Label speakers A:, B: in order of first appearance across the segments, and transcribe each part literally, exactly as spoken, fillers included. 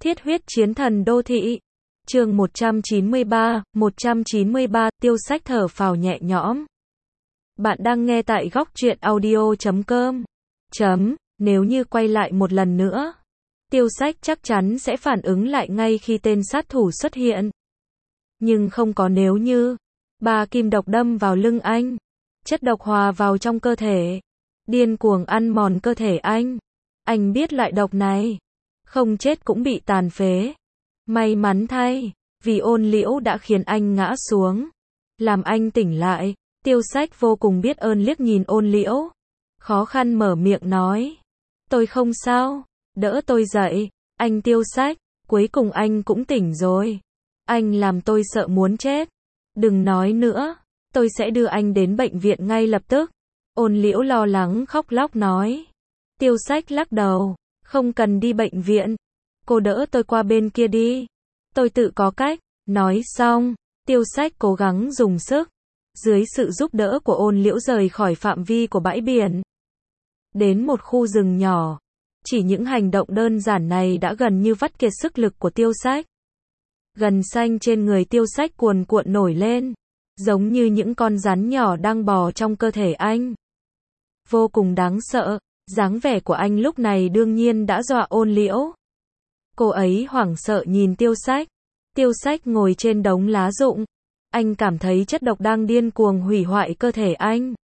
A: Thiết huyết chiến thần đô thị. Chương một trăm chín mươi ba, một trăm chín mươi ba, Tiêu Sách thở phào nhẹ nhõm. Bạn đang nghe tại góc truyện audio chấm com. Chấm, nếu như quay lại một lần nữa, Tiêu Sách chắc chắn sẽ phản ứng lại ngay khi tên sát thủ xuất hiện. Nhưng không có nếu như. Ba kim độc đâm vào lưng anh. Chất độc hòa vào trong cơ thể. Điên cuồng ăn mòn cơ thể anh. Anh biết loại độc này không chết cũng bị tàn phế. May mắn thay, vì Ôn Liễu đã khiến anh ngã xuống, làm anh tỉnh lại. Tiêu Sách vô cùng biết ơn liếc nhìn Ôn Liễu, khó khăn mở miệng nói: "Tôi không sao, đỡ tôi dậy." Anh Tiêu Sách, cuối cùng anh cũng tỉnh rồi. Anh làm tôi sợ muốn chết. Đừng nói nữa, tôi sẽ đưa anh đến bệnh viện ngay lập tức. Ôn Liễu lo lắng khóc lóc nói. Tiêu Sách lắc đầu, không cần đi bệnh viện. Cô đỡ tôi qua bên kia đi. Tôi tự có cách. Nói xong, Tiêu Sách cố gắng dùng sức. Dưới sự giúp đỡ của Ôn Liễu rời khỏi phạm vi của bãi biển. Đến một khu rừng nhỏ. Chỉ những hành động đơn giản này đã gần như vắt kiệt sức lực của Tiêu Sách. Gân xanh trên người Tiêu Sách cuồn cuộn nổi lên. Giống như những con rắn nhỏ đang bò trong cơ thể anh. Vô cùng đáng sợ. Dáng vẻ của anh lúc này đương nhiên đã dọa Ôn Liễu. Cô ấy hoảng sợ nhìn Tiêu Sách. Tiêu Sách ngồi trên đống lá rụng. Anh cảm thấy chất độc đang điên cuồng hủy hoại cơ thể anh.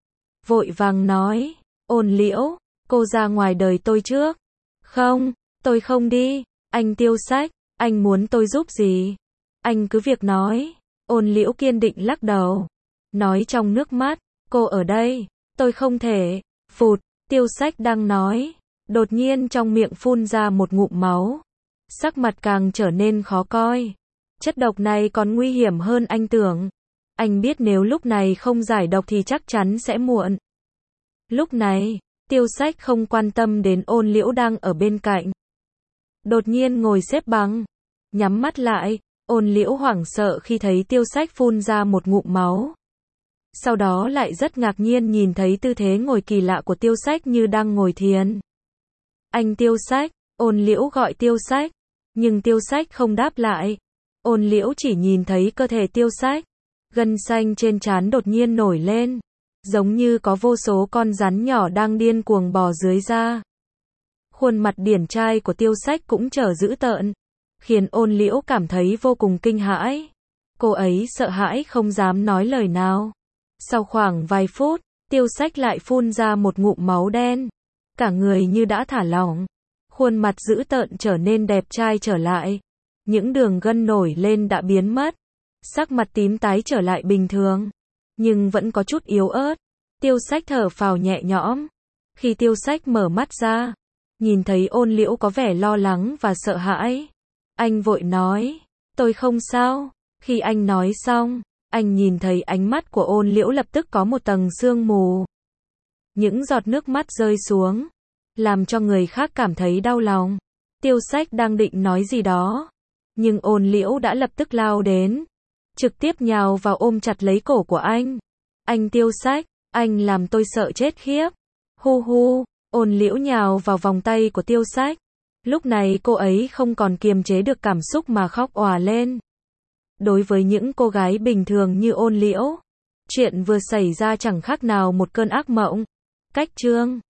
A: Vội vàng nói, Ôn Liễu, cô ra ngoài đời tôi trước. Không, tôi không đi. Anh Tiêu Sách, anh muốn tôi giúp gì? Anh cứ việc nói. Ôn Liễu kiên định lắc đầu. Nói trong nước mắt, cô ở đây, tôi không thể. Phụt, Tiêu Sách đang nói. Đột nhiên trong miệng phun ra một ngụm máu. Sắc mặt càng trở nên khó coi. Chất độc này còn nguy hiểm hơn anh tưởng. Anh biết nếu lúc này không giải độc thì chắc chắn sẽ muộn. Lúc này, Tiêu Sách không quan tâm đến Ôn Liễu đang ở bên cạnh. Đột nhiên ngồi xếp bằng. Nhắm mắt lại. Ôn Liễu hoảng sợ khi thấy Tiêu Sách phun ra một ngụm máu. Sau đó lại rất ngạc nhiên nhìn thấy tư thế ngồi kỳ lạ của Tiêu Sách như đang ngồi thiền. Anh Tiêu Sách, Ôn Liễu gọi Tiêu Sách. Nhưng Tiêu Sách không đáp lại. Ôn Liễu chỉ nhìn thấy cơ thể Tiêu Sách. Gân xanh trên trán đột nhiên nổi lên. Giống như có vô số con rắn nhỏ đang điên cuồng bò dưới da. Khuôn mặt điển trai của Tiêu Sách cũng trở dữ tợn. Khiến Ôn Liễu cảm thấy vô cùng kinh hãi. Cô ấy sợ hãi không dám nói lời nào. Sau khoảng vài phút, Tiêu Sách lại phun ra một ngụm máu đen. Cả người như đã thả lỏng. Khuôn mặt dữ tợn trở nên đẹp trai trở lại. Những đường gân nổi lên đã biến mất. Sắc mặt tím tái trở lại bình thường. Nhưng vẫn có chút yếu ớt. Tiêu Sách thở phào nhẹ nhõm. Khi Tiêu Sách mở mắt ra, nhìn thấy Ôn Liễu có vẻ lo lắng và sợ hãi. Anh vội nói, tôi không sao. Khi anh nói xong, anh nhìn thấy ánh mắt của Ôn Liễu lập tức có một tầng sương mù. Những giọt nước mắt rơi xuống, làm cho người khác cảm thấy đau lòng. Tiêu Sách đang định nói gì đó, nhưng Ôn Liễu đã lập tức lao đến, trực tiếp nhào vào ôm chặt lấy cổ của anh. Anh Tiêu Sách, anh làm tôi sợ chết khiếp. Hu hu, Ôn Liễu nhào vào vòng tay của Tiêu Sách. Lúc này cô ấy không còn kiềm chế được cảm xúc mà khóc òa lên. Đối với những cô gái bình thường như Ôn Liễu, chuyện vừa xảy ra chẳng khác nào một cơn ác mộng. Cách chương